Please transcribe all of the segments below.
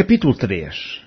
Capítulo 3.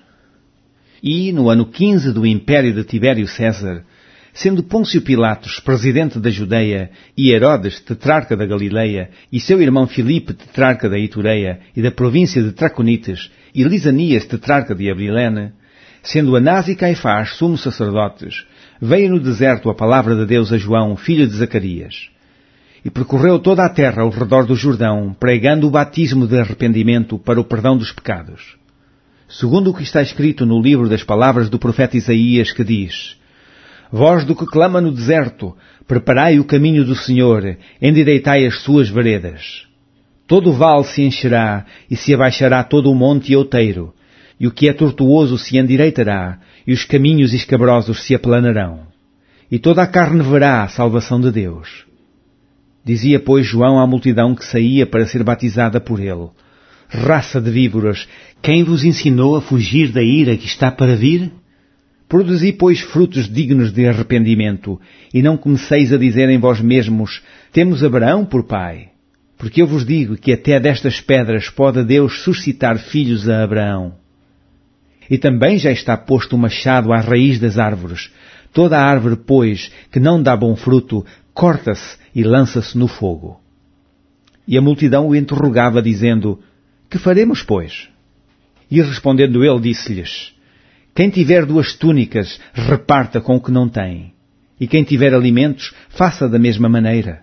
E, no ano 15 do império de Tibério César, sendo Pôncio Pilatos presidente da Judeia, e Herodes tetrarca da Galileia, e seu irmão Filipe tetrarca da Itureia e da província de Traconites, e Lisanias tetrarca de Abilene, sendo Anás e Caifás sumos sacerdotes, veio no deserto a palavra de Deus a João, filho de Zacarias. E percorreu toda a terra ao redor do Jordão, pregando o batismo de arrependimento para o perdão dos pecados. Segundo o que está escrito no livro das palavras do profeta Isaías, que diz: Voz do que clama no deserto, preparai o caminho do Senhor, endireitai as suas veredas. Todo o vale se encherá, e se abaixará todo o monte e outeiro, e o que é tortuoso se endireitará, e os caminhos escabrosos se aplanarão. E toda a carne verá a salvação de Deus. Dizia, pois, João à multidão que saía para ser batizada por ele: Raça de víboras, quem vos ensinou a fugir da ira que está para vir? Produzi, pois, frutos dignos de arrependimento, e não comeceis a dizer em vós mesmos: Temos Abraão por pai. Porque eu vos digo que até destas pedras pode Deus suscitar filhos a Abraão. E também já está posto o machado à raiz das árvores. Toda a árvore, pois, que não dá bom fruto, corta-se e lança-se no fogo. E a multidão o interrogava, dizendo: Que faremos, pois? E respondendo ele, disse-lhes: Quem tiver 2 túnicas, reparta com o que não tem. E quem tiver alimentos, faça da mesma maneira.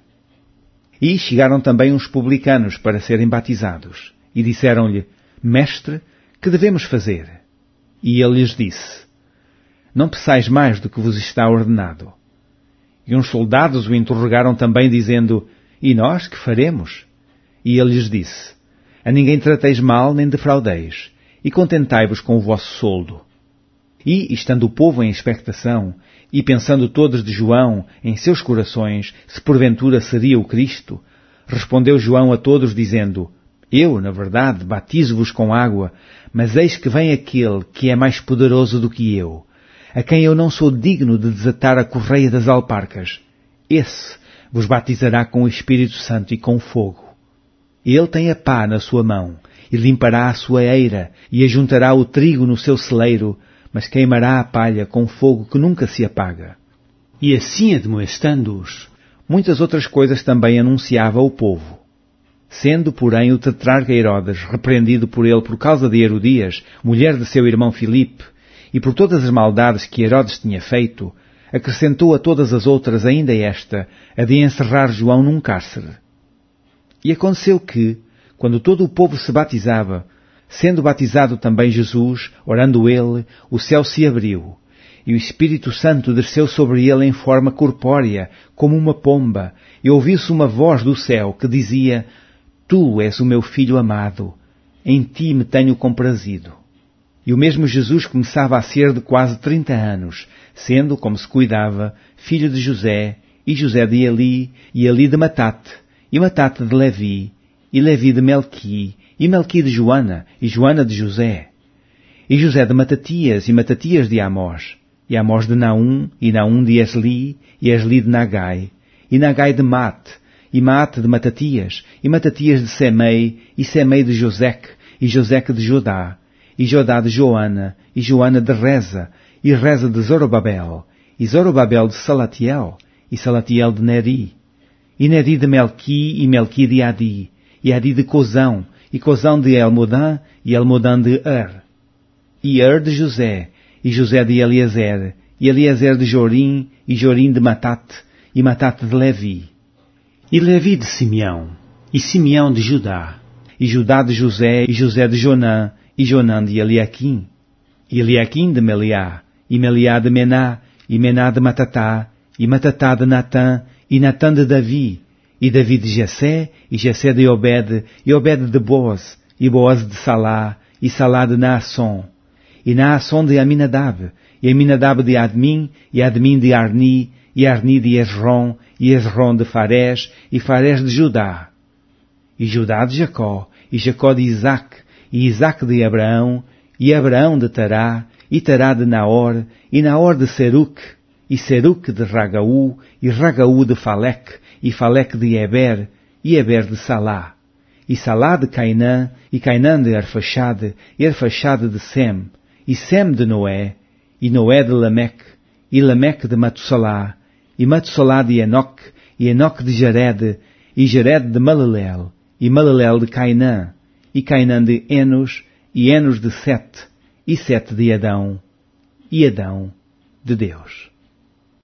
E chegaram também uns publicanos para serem batizados. E disseram-lhe: Mestre, que devemos fazer? E ele lhes disse: Não peçais mais do que vos está ordenado. E uns soldados o interrogaram também, dizendo: E nós que faremos? E ele lhes disse: A ninguém trateis mal, nem defraudeis, e contentai-vos com o vosso soldo. E, estando o povo em expectação, e pensando todos de João em seus corações, se porventura seria o Cristo, respondeu João a todos, dizendo: Eu, na verdade, batizo-vos com água, mas eis que vem aquele que é mais poderoso do que eu, a quem eu não sou digno de desatar a correia das alparcas. Esse vos batizará com o Espírito Santo e com fogo. Ele tem a pá na sua mão, e limpará a sua eira, e ajuntará o trigo no seu celeiro, mas queimará a palha com fogo que nunca se apaga. E assim, admoestando-os, muitas outras coisas também anunciava ao povo. Sendo, porém, o tetrarca Herodes repreendido por ele por causa de Herodias, mulher de seu irmão Filipe, e por todas as maldades que Herodes tinha feito, acrescentou a todas as outras ainda esta, a de encerrar João num cárcere. E aconteceu que, quando todo o povo se batizava, sendo batizado também Jesus, orando ele, o céu se abriu, e o Espírito Santo desceu sobre ele em forma corpórea, como uma pomba, e ouviu-se uma voz do céu que dizia: Tu és o meu Filho amado, em ti me tenho comprazido. E o mesmo Jesus começava a ser de quase 30 anos, sendo, como se cuidava, filho de José, e José de Eli, e Eli de Matate, e Matate de Levi, e Levi de Melqui, e Melqui de Joana, e Joana de José, e José de Matatias, e Matatias de Amós, e Amós de Naum, e Naum de Esli, e Esli de Nagai, e Nagai de Mate, e Mate de Matatias, e Matatias de Semei, e Semei de Joseque, e Joseque de Jodá, e Jodá de Joana, e Joana de Reza, e Reza de Zorobabel, e Zorobabel de Salatiel, e Salatiel de Neri, e Neri de Melqui, e Melqui de Adi, e Adi de Cozão, e Cozão de Elmodã, e Elmodã de e de José, e José de Eliezer, e Eliezer de Jorim, e Jorim de Matate, e Matate de Levi, e Levi de Simeão, e Simeão de Judá, e Judá de José, e José de Jonã, e Jonã de Eliaquim, e Eliaquim de Meliá, e Meliá de Mená, e Mená de Matatá, e Matatá de Natã, e Natã de Davi, e Davi de Jessé, e Jessé de Obed, e Obed de Boaz, e Boaz de Salá, e Salá de Naasson, e Naasson de Aminadab, e Aminadab de Admin, e Admin de Arni, e Arni de Esrom, e Esrom de Farés, e Farés de Judá, e Judá de Jacó, e Jacó de Isaque, e Isaque de Abraão, e Abraão de Tará, e Tará de Naor, e Naor de Seruque, e Seruque de Ragaú, e Ragaú de Faleque, e Faleque de Eber, e Eber de Salá, e Salá de Cainã, e Cainã de Arfaxade, e Arfaxade de Sem, e Sem de Noé, e Noé de Lameque, e Lameque de Matusalá, e Matusalá de Enoque, e Enoque de Jared, e Jared de Malalel, e Malalel de Cainã, e Cainã de Enos, e Enos de Sete, e Sete de Adão, e Adão de Deus.